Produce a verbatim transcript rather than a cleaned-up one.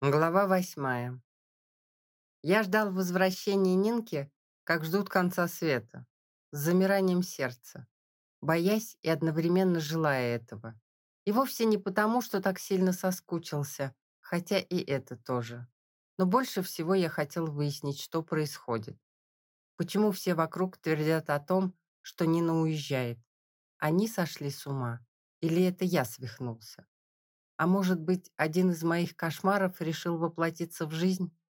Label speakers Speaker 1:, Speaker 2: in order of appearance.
Speaker 1: Глава восьмая. Я ждал возвращения Нинки, как ждут конца света, с замиранием сердца, боясь и одновременно желая этого. И вовсе не потому, что так сильно соскучился, хотя и это тоже. Но больше всего я хотел выяснить, что происходит. Почему все вокруг твердят о том, что Нина уезжает? Они сошли с ума? Или это я свихнулся? А может быть, один из моих кошмаров решил воплотиться в жизнь?